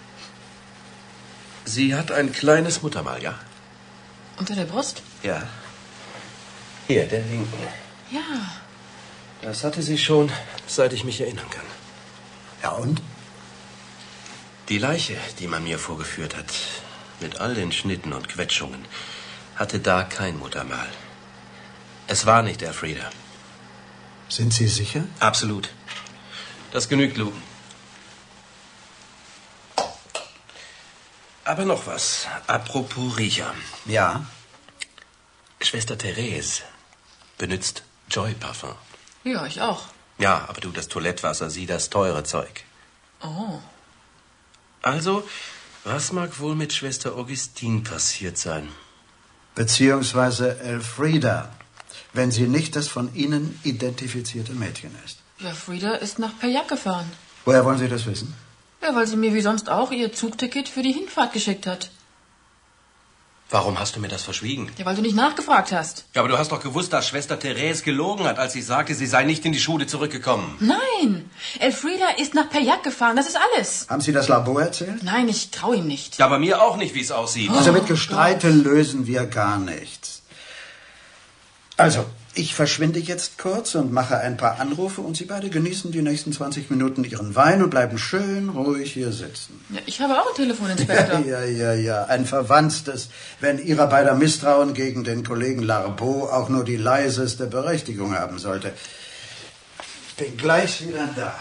Sie hat ein kleines Muttermal, ja? Unter der Brust? Ja. Hier, der linken. Ja. Das hatte sie schon, seit ich mich erinnern kann. Ja, und? Die Leiche, die man mir vorgeführt hat, mit all den Schnitten und Quetschungen, hatte da kein Muttermal. Es war nicht Elfrida. Sind Sie sicher? Absolut. Das genügt, Lou. Aber noch was. Apropos Riecher. Ja? Schwester Therese benutzt Joy-Parfum. Ja, ich auch. Ja, aber du das Toilettwasser, sie das teure Zeug. Oh. Also, was mag wohl mit Schwester Augustine passiert sein? Beziehungsweise Elfrieda, wenn sie nicht das von Ihnen identifizierte Mädchen ist. Ja, Frieda ist nach Payac gefahren. Woher wollen Sie das wissen? Ja, weil sie mir wie sonst auch ihr Zugticket für die Hinfahrt geschickt hat. Warum hast du mir das verschwiegen? Ja, weil du nicht nachgefragt hast. Ja, aber du hast doch gewusst, dass Schwester Therese gelogen hat, als sie sagte, sie sei nicht in die Schule zurückgekommen. Nein, Elfrieda ist nach Payac gefahren, das ist alles. Haben Sie das Labor erzählt? Nein, ich traue ihm nicht. Ja, bei mir auch nicht, wie es aussieht. Also mit Gestreite lösen wir gar nichts. Also, ich verschwinde jetzt kurz und mache ein paar Anrufe und Sie beide genießen die nächsten zwanzig Minuten Ihren Wein und bleiben schön ruhig hier sitzen. Ja, ich habe auch ein Telefoninspektor. Ja, ja, ja, ja, ein Verwandtes, wenn Ihrer beider Misstrauen gegen den Kollegen Larbeau auch nur die leiseste Berechtigung haben sollte. Ich bin gleich wieder da.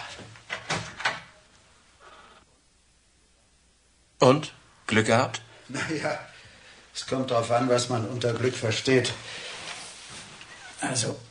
Und? Glück gehabt? Naja, es kommt darauf an, was man unter Glück versteht. Also,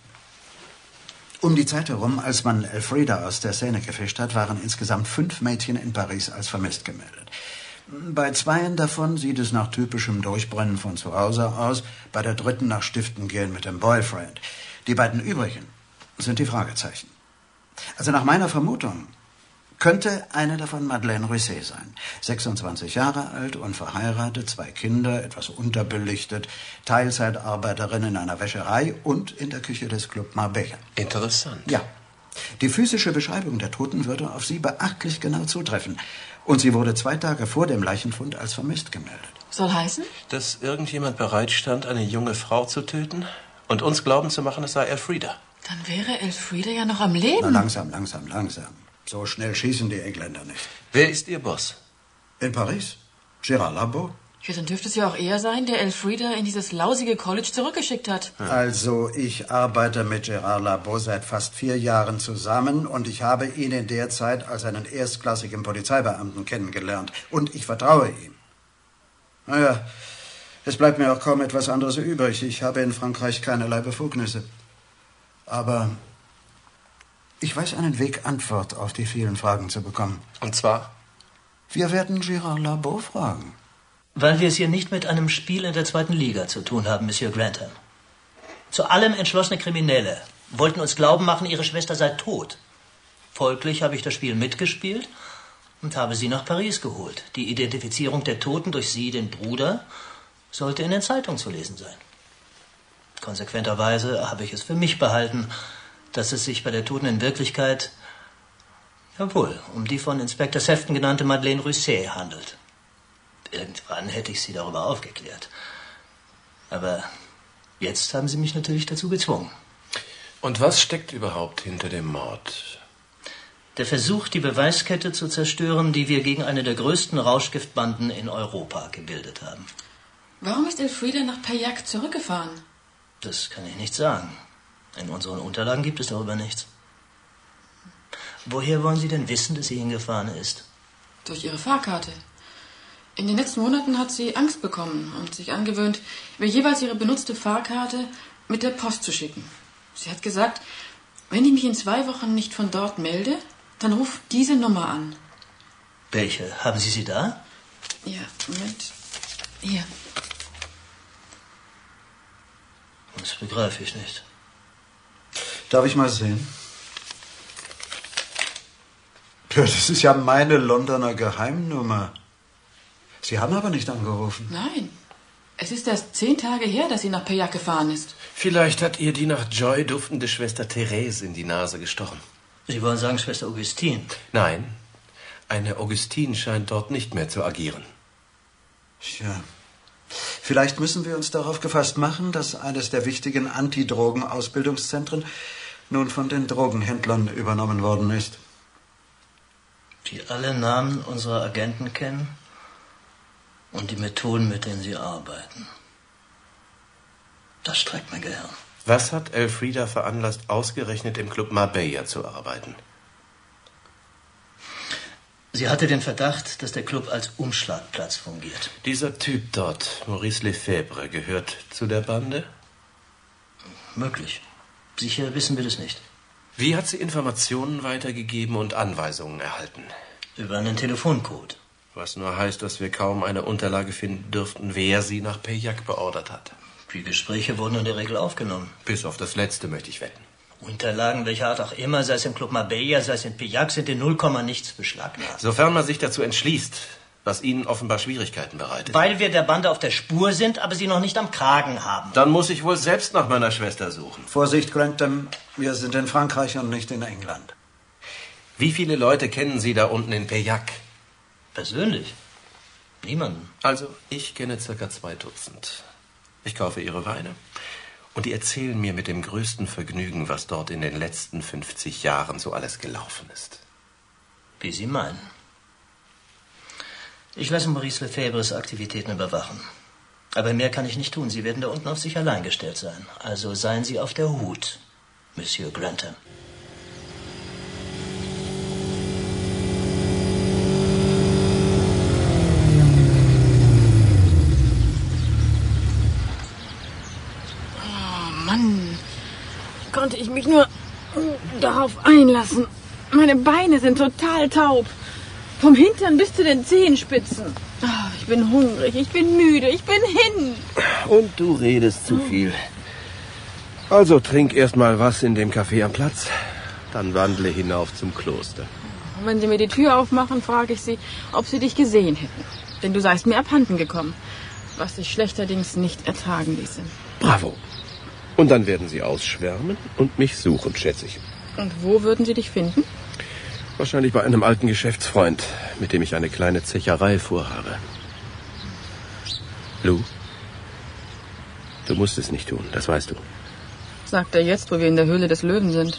um die Zeit herum, als man Elfrieda aus der Seine gefischt hat, waren insgesamt fünf Mädchen in Paris als vermisst gemeldet. Bei zweien davon sieht es nach typischem Durchbrennen von zu Hause aus, bei der dritten nach Stiften gehen mit dem Boyfriend. Die beiden übrigen sind die Fragezeichen. Also nach meiner Vermutung könnte eine davon Madeleine Rousset sein. sechsundzwanzig Jahre alt, unverheiratet, zwei Kinder, etwas unterbelichtet, Teilzeitarbeiterin in einer Wäscherei und in der Küche des Club Marbella. Interessant. Ja. Die physische Beschreibung der Toten würde auf sie beachtlich genau zutreffen. Und sie wurde zwei Tage vor dem Leichenfund als vermisst gemeldet. Soll heißen? Dass irgendjemand bereit stand, eine junge Frau zu töten und uns glauben zu machen, es sei Elfrieda. Dann wäre Elfrieda ja noch am Leben. Na, langsam, langsam, langsam. So schnell schießen die Engländer nicht. Wer ist Ihr Boss? In Paris? Gérard Larbeau. Ja, dann dürfte es ja auch er sein, der Elfrieda in dieses lausige College zurückgeschickt hat. Also, ich arbeite mit Gérard Larbeau seit fast vier Jahren zusammen und ich habe ihn in der Zeit als einen erstklassigen Polizeibeamten kennengelernt. Und ich vertraue ihm. Naja, es bleibt mir auch kaum etwas anderes übrig. Ich habe in Frankreich keinerlei Befugnisse. Aber ich weiß einen Weg, Antwort auf die vielen Fragen zu bekommen. Und zwar? Wir werden Gérard Larbeau fragen. Weil wir es hier nicht mit einem Spiel in der zweiten Liga zu tun haben, Monsieur Grantham. Zu allem entschlossene Kriminelle wollten uns glauben machen, ihre Schwester sei tot. Folglich habe ich das Spiel mitgespielt und habe sie nach Paris geholt. Die Identifizierung der Toten durch sie, den Bruder, sollte in den Zeitungen zu lesen sein. Konsequenterweise habe ich es für mich behalten, dass es sich bei der Toten in Wirklichkeit, jawohl, um die von Inspektor Sefton genannte Madeleine Rousset handelt. Irgendwann hätte ich Sie darüber aufgeklärt. Aber jetzt haben Sie mich natürlich dazu gezwungen. Und was steckt überhaupt hinter dem Mord? Der Versuch, die Beweiskette zu zerstören, die wir gegen eine der größten Rauschgiftbanden in Europa gebildet haben. Warum ist Elfrieda nach Payac zurückgefahren? Das kann ich nicht sagen. In unseren Unterlagen gibt es darüber nichts. Woher wollen Sie denn wissen, dass sie hingefahren ist? Durch ihre Fahrkarte. In den letzten Monaten hat sie Angst bekommen und sich angewöhnt, mir jeweils ihre benutzte Fahrkarte mit der Post zu schicken. Sie hat gesagt, wenn ich mich in zwei Wochen nicht von dort melde, dann ruft diese Nummer an. Welche? Haben Sie sie da? Ja, Moment. Hier. Das begreife ich nicht. Darf ich mal sehen? Ja, das ist ja meine Londoner Geheimnummer. Sie haben aber nicht angerufen. Nein. Es ist erst zehn Tage her, dass sie nach Payac gefahren ist. Vielleicht hat ihr die nach Joy duftende Schwester Therese in die Nase gestochen. Sie wollen sagen, Schwester Augustine? Nein, eine Augustine scheint dort nicht mehr zu agieren. Tja, vielleicht müssen wir uns darauf gefasst machen, dass eines der wichtigen Antidrogen-Ausbildungszentren nun von den Drogenhändlern übernommen worden ist. Die alle Namen unserer Agenten kennen und die Methoden, mit denen sie arbeiten. Das streckt mein Gehirn. Was hat Elfrieda veranlasst, ausgerechnet im Club Marbella zu arbeiten? Sie hatte den Verdacht, dass der Club als Umschlagplatz fungiert. Dieser Typ dort, Maurice Lefebvre, gehört zu der Bande? Möglich. Sicher wissen wir das nicht. Wie hat sie Informationen weitergegeben und Anweisungen erhalten? Über einen Telefoncode. Was nur heißt, dass wir kaum eine Unterlage finden dürften, wer sie nach Paillac beordert hat. Die Gespräche wurden in der Regel aufgenommen. Bis auf das letzte, möchte ich wetten. Unterlagen welcher Art auch immer, sei es im Club Marbella, sei es in Paillac, sind in null Komma nichts beschlagnahmt. Sofern man sich dazu entschließt, was Ihnen offenbar Schwierigkeiten bereitet. Weil wir der Bande auf der Spur sind, aber sie noch nicht am Kragen haben. Dann muss ich wohl selbst nach meiner Schwester suchen. Vorsicht, Grantham, wir sind in Frankreich und nicht in England. Wie viele Leute kennen Sie da unten in Paillac? Persönlich? Niemanden. Also, ich kenne circa zwei Dutzend. Ich kaufe ihre Weine und die erzählen mir mit dem größten Vergnügen, was dort in den letzten fünfzig Jahren so alles gelaufen ist. Wie Sie meinen. Ich lasse Maurice Lefebvres Aktivitäten überwachen. Aber mehr kann ich nicht tun. Sie werden da unten auf sich allein gestellt sein. Also seien Sie auf der Hut, Monsieur Grantham. Mann, konnte ich mich nur darauf einlassen. Meine Beine sind total taub. Vom Hintern bis zu den Zehenspitzen. Oh, ich bin hungrig, ich bin müde, ich bin hin. Und du redest zu viel. Also trink erst mal was in dem Café am Platz, dann wandle hinauf zum Kloster. Und wenn Sie mir die Tür aufmachen, frage ich Sie, ob Sie dich gesehen hätten. Denn du seist mir abhanden gekommen, was sich schlechterdings nicht ertragen ließe. Bravo. Und dann werden sie ausschwärmen und mich suchen, schätze ich. Und wo würden sie dich finden? Wahrscheinlich bei einem alten Geschäftsfreund, mit dem ich eine kleine Zecherei vorhabe. Lou, du musst es nicht tun, das weißt du. Sagt er jetzt, wo wir in der Höhle des Löwen sind.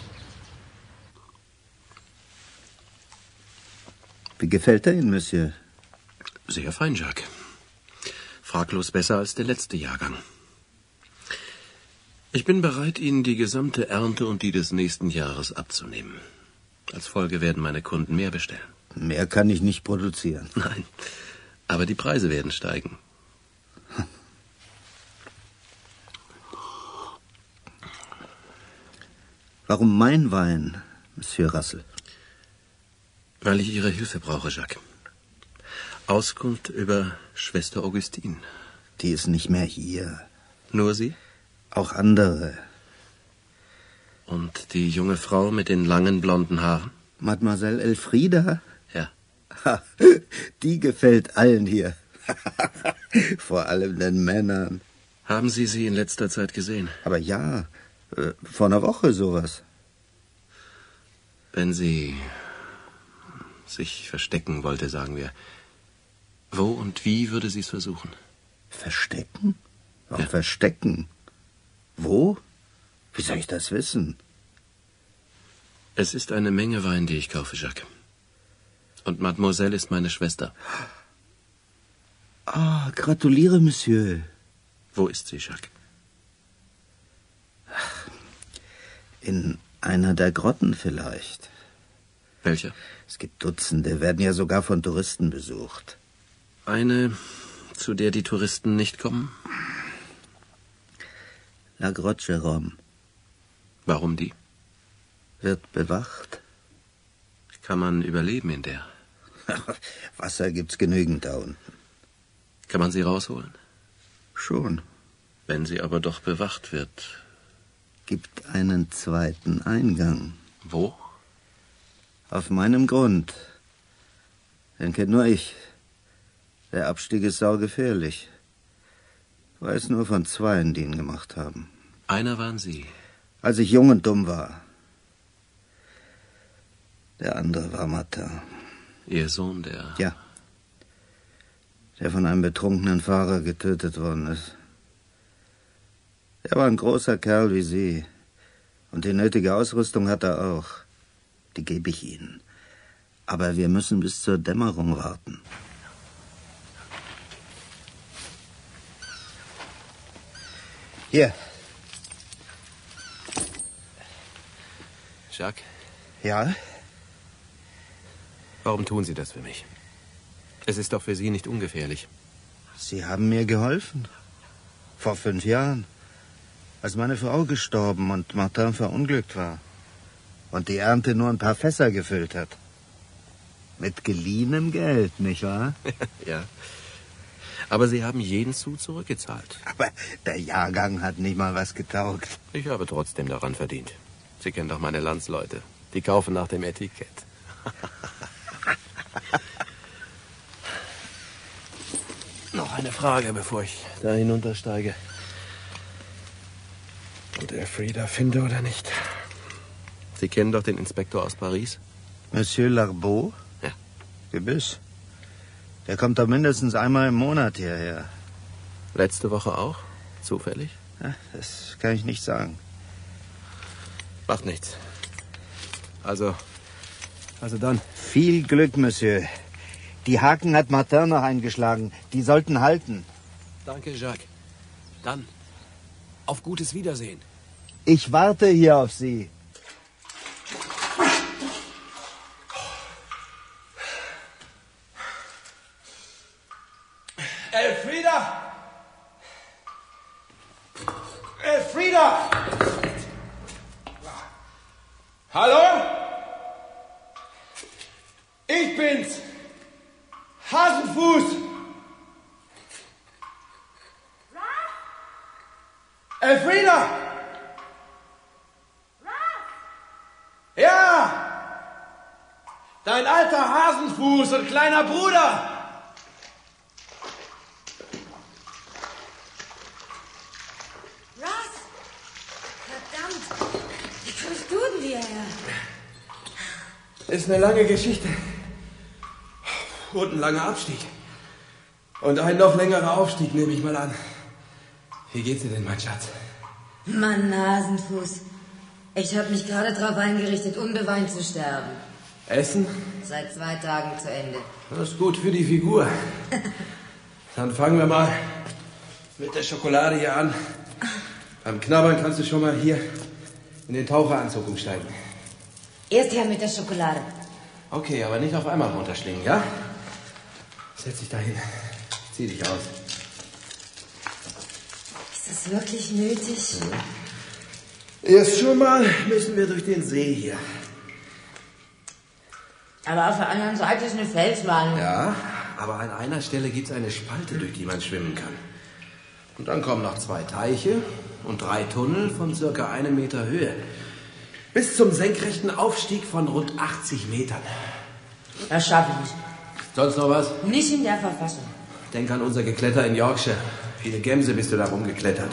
Wie gefällt er Ihnen, Monsieur? Sehr fein, Jacques. Fraglos besser als der letzte Jahrgang. Ich bin bereit, Ihnen die gesamte Ernte und die des nächsten Jahres abzunehmen. Als Folge werden meine Kunden mehr bestellen. Mehr kann ich nicht produzieren. Nein, aber die Preise werden steigen. Warum mein Wein, Monsieur Russell? Weil ich Ihre Hilfe brauche, Jacques. Auskunft über Schwester Augustine. Die ist nicht mehr hier. Nur sie? Auch andere. Und die junge Frau mit den langen blonden Haaren? Mademoiselle Elfrida? Ja. Die gefällt allen hier. Vor allem den Männern. Haben Sie sie in letzter Zeit gesehen? Aber ja, äh, vor einer Woche sowas. Wenn sie sich verstecken wollte, sagen wir, wo und wie würde sie es versuchen? Verstecken? Warum Ja. verstecken? Wo? Wie soll ich das wissen? Es ist eine Menge Wein, die ich kaufe, Jacques. Und Mademoiselle ist meine Schwester. Ah, gratuliere, Monsieur. Wo ist sie, Jacques? In einer der Grotten vielleicht. Welcher? Es gibt Dutzende, werden ja sogar von Touristen besucht. Eine, zu der die Touristen nicht kommen? La Grotte Jérôme. Warum die? Wird bewacht. Kann man überleben in der? Wasser gibt's genügend da unten. Kann man sie rausholen? Schon. Wenn sie aber doch bewacht wird. Gibt einen zweiten Eingang. Wo? Auf meinem Grund. Den kennt nur ich. Der Abstieg ist saugefährlich. Weiß nur von zweien, die ihn gemacht haben. Einer waren Sie. Als ich jung und dumm war. Der andere war Martin. Ihr Sohn, der... Ja. Der von einem betrunkenen Fahrer getötet worden ist. Er war ein großer Kerl wie Sie. Und die nötige Ausrüstung hat er auch. Die gebe ich Ihnen. Aber wir müssen bis zur Dämmerung warten. Hier. Jacques? Ja? Warum tun Sie das für mich? Es ist doch für Sie nicht ungefährlich. Sie haben mir geholfen. Vor fünf Jahren. Als meine Frau gestorben und Martin verunglückt war. Und die Ernte nur ein paar Fässer gefüllt hat. Mit geliehenem Geld, nicht wahr? Ja. Aber Sie haben jeden Sou zurückgezahlt. Aber der Jahrgang hat nicht mal was getaugt. Ich habe trotzdem daran verdient. Sie kennen doch meine Landsleute. Die kaufen nach dem Etikett. Noch eine Frage, bevor ich da hinuntersteige. Ob der Frieda finde oder nicht. Sie kennen doch den Inspektor aus Paris? Monsieur Larbeau? Ja. Gewiss. Der kommt da mindestens einmal im Monat hierher. Letzte Woche auch? Zufällig? Ja, das kann ich nicht sagen. Macht nichts. Also, also dann. Viel Glück, Monsieur. Die Haken hat Martin noch eingeschlagen. Die sollten halten. Danke, Jacques. Dann, auf gutes Wiedersehen. Ich warte hier auf Sie. Elfrieda! Elfrieda! Hallo? Ich bin's. Hasenfuß. Elfrieda! Ja! Dein alter Hasenfuß und kleiner Bruder! Ist eine lange Geschichte. Und ein langer Abstieg. Und ein noch längerer Aufstieg, nehme ich mal an. Wie geht's dir denn, mein Schatz? Mann, Nasenfuß. Ich habe mich gerade darauf eingerichtet, unbeweint zu sterben. Essen? Seit zwei Tagen zu Ende. Das ist gut für die Figur. Dann fangen wir mal mit der Schokolade hier an. Beim Knabbern kannst du schon mal hier in den Taucheranzug umsteigen. Erst her mit der Schokolade. Okay, aber nicht auf einmal runterschlingen, ja? Setz dich da hin. Zieh dich aus. Ist das wirklich nötig? Ja. Erst schon mal müssen wir durch den See hier. Aber auf der anderen Seite ist eine Felswand. Ja, aber an einer Stelle gibt es eine Spalte, durch die man schwimmen kann. Und dann kommen noch zwei Teiche und drei Tunnel von circa einem Meter Höhe. Bis zum senkrechten Aufstieg von rund achtzig Metern. Das schaffe ich nicht. Sonst noch was? Nicht in der Verfassung. Denk an unser Gekletter in Yorkshire. Viele Gämse bist du da rumgeklettert.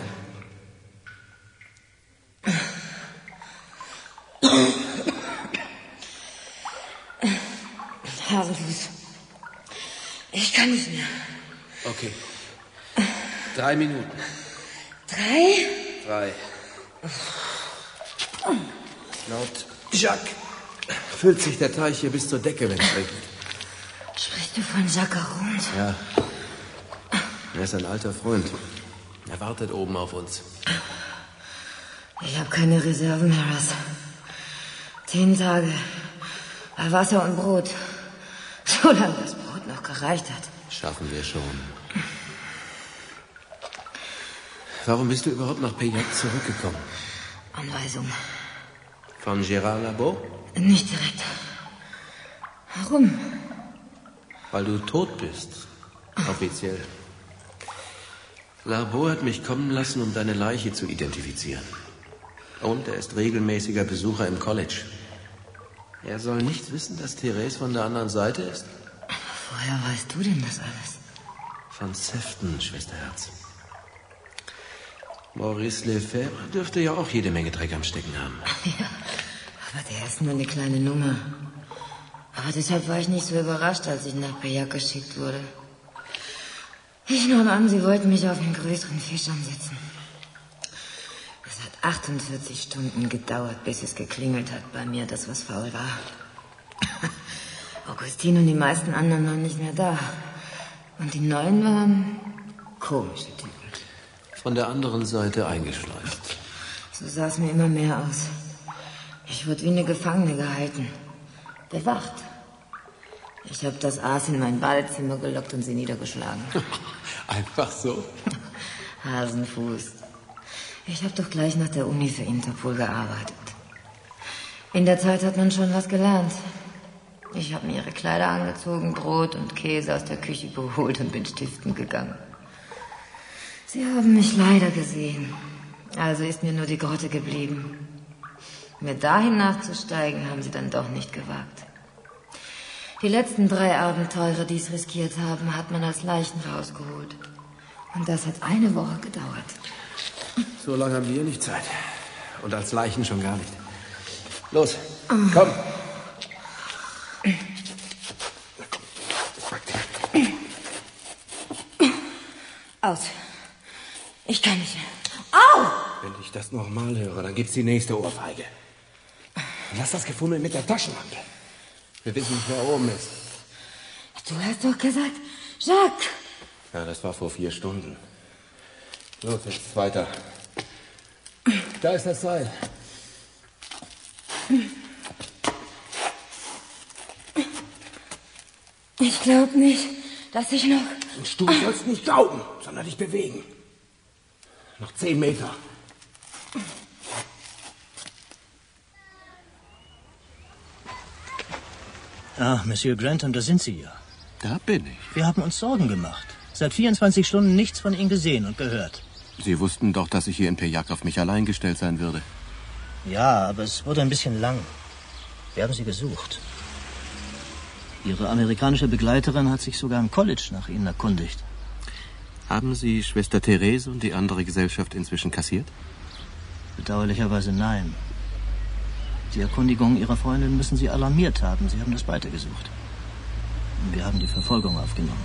Hasenfuß. Ich kann nicht mehr. Okay. Drei Minuten. Drei? Drei. Laut Jacques füllt sich der Teich hier bis zur Decke, wenn es regnet. Sprichst du von Jacques Arons? Ja. Er ist ein alter Freund. Er wartet oben auf uns. Ich habe keine Reserven, Harris. Zehn Tage. Bei Wasser und Brot. Solange das Brot noch gereicht hat. Schaffen wir schon. Warum bist du überhaupt nach Payac zurückgekommen? Anweisung. Von Gérard Larbeau? Nicht direkt. Warum? Weil du tot bist. Offiziell. Larbeau hat mich kommen lassen, um deine Leiche zu identifizieren. Und er ist regelmäßiger Besucher im College. Er soll nicht wissen, dass Therese von der anderen Seite ist? Woher weißt du denn das alles? Von Sefton, Schwesterherz. Maurice Lefebvre dürfte ja auch jede Menge Dreck am Stecken haben. Ja, aber der ist nur eine kleine Nummer. Aber deshalb war ich nicht so überrascht, als ich nach Payac geschickt wurde. Ich nahm an, sie wollten mich auf den größeren Fisch ansetzen. Es hat achtundvierzig Stunden gedauert, bis es geklingelt hat bei mir, dass was faul war. Augustin und die meisten anderen waren nicht mehr da. Und die Neuen waren komische Typen. Von der anderen Seite eingeschleust. So sah es mir immer mehr aus. Ich wurde wie eine Gefangene gehalten. Bewacht. Ich habe das Aas in mein Badezimmer gelockt und sie niedergeschlagen. Einfach so? Hasenfuß. Ich habe doch gleich nach der Uni für Interpol gearbeitet. In der Zeit hat man schon was gelernt. Ich habe mir ihre Kleider angezogen, Brot und Käse aus der Küche geholt und bin stiften gegangen. Sie haben mich leider gesehen. Also ist mir nur die Grotte geblieben. Mir dahin nachzusteigen, haben sie dann doch nicht gewagt. Die letzten drei Abenteurer, die es riskiert haben, hat man als Leichen rausgeholt. Und das hat eine Woche gedauert. So lange haben wir nicht Zeit. Und als Leichen schon gar nicht. Los, komm. Aus. Ich kann nicht mehr. Au! Wenn ich das nochmal höre, dann gibt's die nächste Ohrfeige. Und lass das Gefummel mit der Taschenlampe. Wir wissen nicht, wer oben ist. Du hast doch gesagt, Jacques. Ja, das war vor vier Stunden. Los, jetzt weiter. Da ist das Seil. Ich glaube nicht, dass ich noch... Und du sollst nicht glauben, sondern dich bewegen. Noch zehn Meter. Ah, Monsieur Grantham, da sind Sie ja. Da bin ich. Wir haben uns Sorgen gemacht. Seit vierundzwanzig Stunden nichts von Ihnen gesehen und gehört. Sie wussten doch, dass ich hier in Pejak auf mich allein gestellt sein würde. Ja, aber es wurde ein bisschen lang. Wir haben Sie gesucht. Ihre amerikanische Begleiterin hat sich sogar im College nach Ihnen erkundigt. Haben Sie Schwester Therese und die andere Gesellschaft inzwischen kassiert? Bedauerlicherweise nein. Die Erkundigung Ihrer Freundin müssen Sie alarmiert haben. Sie haben das weitergesucht. Und wir haben die Verfolgung aufgenommen.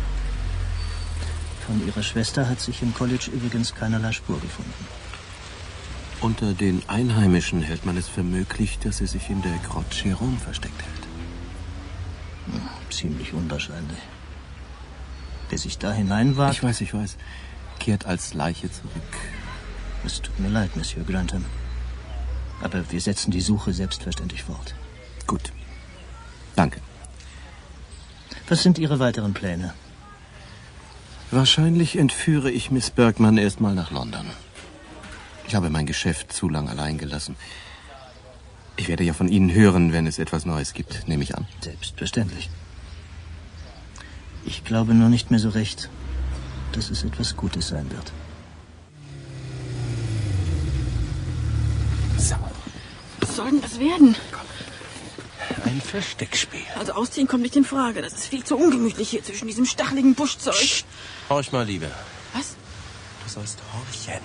Von Ihrer Schwester hat sich im College übrigens keinerlei Spur gefunden. Unter den Einheimischen hält man es für möglich, dass sie sich in der Grotte Jérôme versteckt hält. Hm, ziemlich unwahrscheinlich. Wer sich da hineinwagt... Ich weiß, ich weiß. Kehrt als Leiche zurück. Es tut mir leid, Monsieur Grantham. Aber wir setzen die Suche selbstverständlich fort. Gut. Danke. Was sind Ihre weiteren Pläne? Wahrscheinlich entführe ich Miss Bergman erstmal nach London. Ich habe mein Geschäft zu lang allein gelassen. Ich werde ja von Ihnen hören, wenn es etwas Neues gibt, nehme ich an. Selbstverständlich. Ich glaube nur nicht mehr so recht, dass es etwas Gutes sein wird. So. Was soll denn das werden? Ein Versteckspiel. Also ausziehen kommt nicht in Frage. Das ist viel zu ungemütlich hier zwischen diesem stacheligen Buschzeug. Psst. Horch mal, Liebe. Was? Du sollst horchen.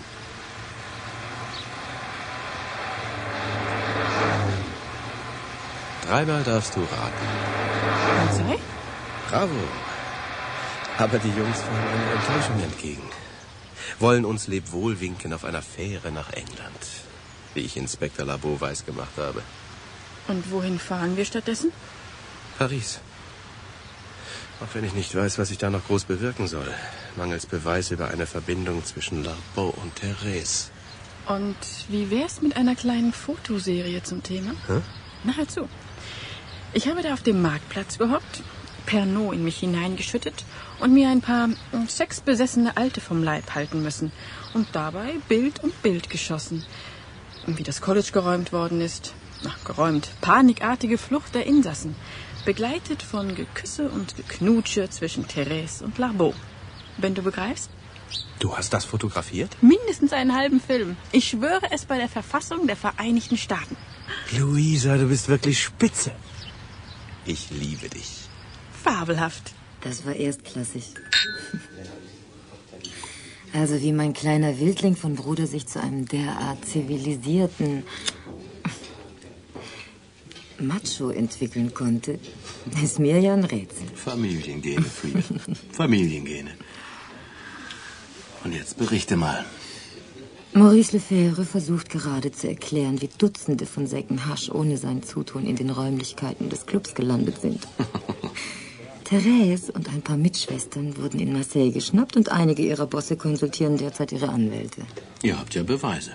Dreimal darfst du raten. Polizei? Bravo. Aber die Jungs fallen eine Enttäuschung entgegen. Wollen uns Lebwohl winken auf einer Fähre nach England. Wie ich Inspektor Labo weiß gemacht habe. Und wohin fahren wir stattdessen? Paris. Auch wenn ich nicht weiß, was ich da noch groß bewirken soll. Mangels Beweis über eine Verbindung zwischen Larbeau und Therese. Und wie wär's mit einer kleinen Fotoserie zum Thema? Hä? Na, halt zu. Ich habe da auf dem Marktplatz gehockt, Pernod in mich hineingeschüttet und mir ein paar sexbesessene Alte vom Leib halten müssen. Und dabei Bild um Bild geschossen. Wie das College geräumt worden ist. Ach, geräumt. Panikartige Flucht der Insassen. Begleitet von Geküsse und Geknutsche zwischen Therese und Larbeau. Wenn du begreifst? Du hast das fotografiert? Mindestens einen halben Film. Ich schwöre es bei der Verfassung der Vereinigten Staaten. Luisa, du bist wirklich spitze. Ich liebe dich. Fabelhaft. Das war erstklassig. Also wie mein kleiner Wildling von Bruder sich zu einem derart zivilisierten Macho entwickeln konnte, ist mir ja ein Rätsel. Familiengene, Frieda. Familiengene. Und jetzt berichte mal. Maurice Lefebvre versucht gerade zu erklären, wie Dutzende von Säcken Hasch ohne sein Zutun in den Räumlichkeiten des Clubs gelandet sind. Therese und ein paar Mitschwestern wurden in Marseille geschnappt und einige ihrer Bosse konsultieren derzeit ihre Anwälte. Ihr habt ja Beweise.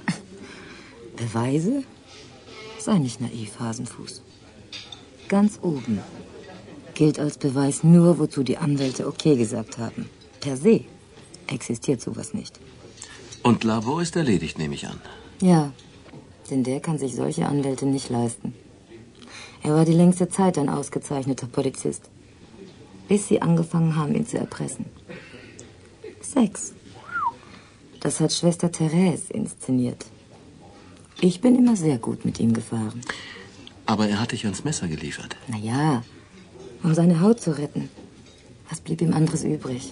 Beweise? Sei nicht naiv, Hasenfuß. Ganz oben gilt als Beweis nur, wozu die Anwälte okay gesagt haben. Per se existiert sowas nicht. Und Lavaux ist erledigt, nehme ich an. Ja, denn der kann sich solche Anwälte nicht leisten. Er war die längste Zeit ein ausgezeichneter Polizist, bis sie angefangen haben, ihn zu erpressen. Sex. Das hat Schwester Therese inszeniert. Ich bin immer sehr gut mit ihm gefahren. Aber er hat dich ans Messer geliefert. Na ja, um seine Haut zu retten. Was blieb ihm anderes übrig?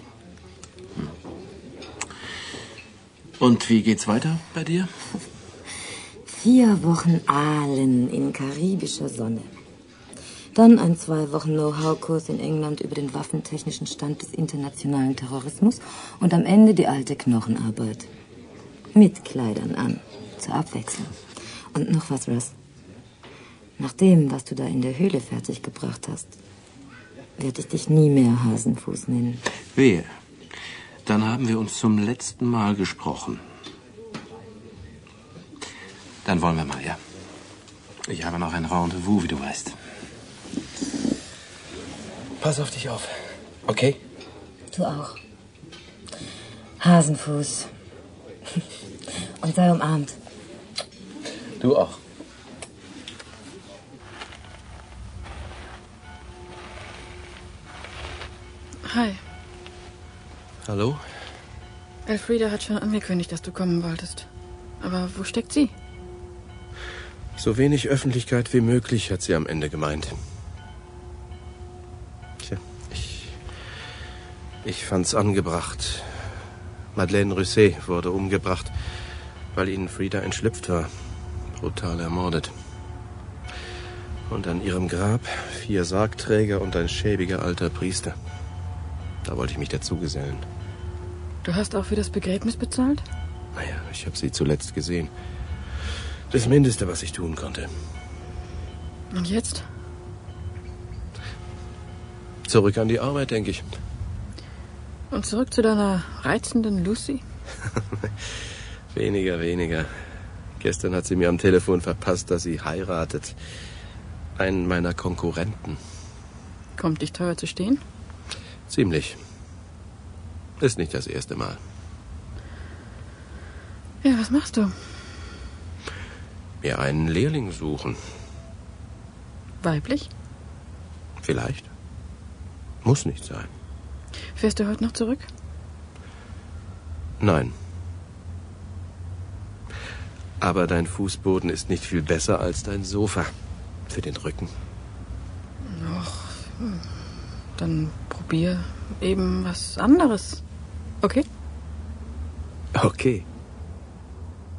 Und wie geht's weiter bei dir? Vier Wochen Aalen in karibischer Sonne. Dann ein zwei Wochen Know-how-Kurs in England über den waffentechnischen Stand des internationalen Terrorismus und am Ende die alte Knochenarbeit. Mit Kleidern an, zur Abwechslung. Und noch was, Russ. Nach dem, was du da in der Höhle fertiggebracht hast, werde ich dich nie mehr Hasenfuß nennen. Wehe. Dann haben wir uns zum letzten Mal gesprochen. Dann wollen wir mal, ja? Ich habe noch ein Rendezvous, wie du weißt. Pass auf dich auf, okay? Du auch. Hasenfuß. Und sei umarmt. Du auch. Hi. Hallo? Elfriede hat schon angekündigt, dass du kommen wolltest. Aber wo steckt sie? So wenig Öffentlichkeit wie möglich, hat sie am Ende gemeint. Tja, ich... Ich fand's angebracht. Madeleine Russet wurde umgebracht, weil ihnen Frida entschlüpft war. Brutal ermordet. Und an ihrem Grab vier Sargträger und ein schäbiger alter Priester. Da wollte ich mich dazugesellen. Du hast auch für das Begräbnis bezahlt? Naja, ich habe sie zuletzt gesehen. Das Mindeste, was ich tun konnte. Und jetzt? Zurück an die Arbeit, denke ich. Und zurück zu deiner reizenden Lucy? Weniger, weniger. Gestern hat sie mir am Telefon verpasst, dass sie heiratet. Einen meiner Konkurrenten. Kommt dich teuer zu stehen? Ziemlich. Ist nicht das erste Mal. Ja, was machst du? Mir einen Lehrling suchen. Weiblich? Vielleicht. Muss nicht sein. Fährst du heute noch zurück? Nein. Aber dein Fußboden ist nicht viel besser als dein Sofa. Für den Rücken. Ach, dann probier eben was anderes. Okay? Okay.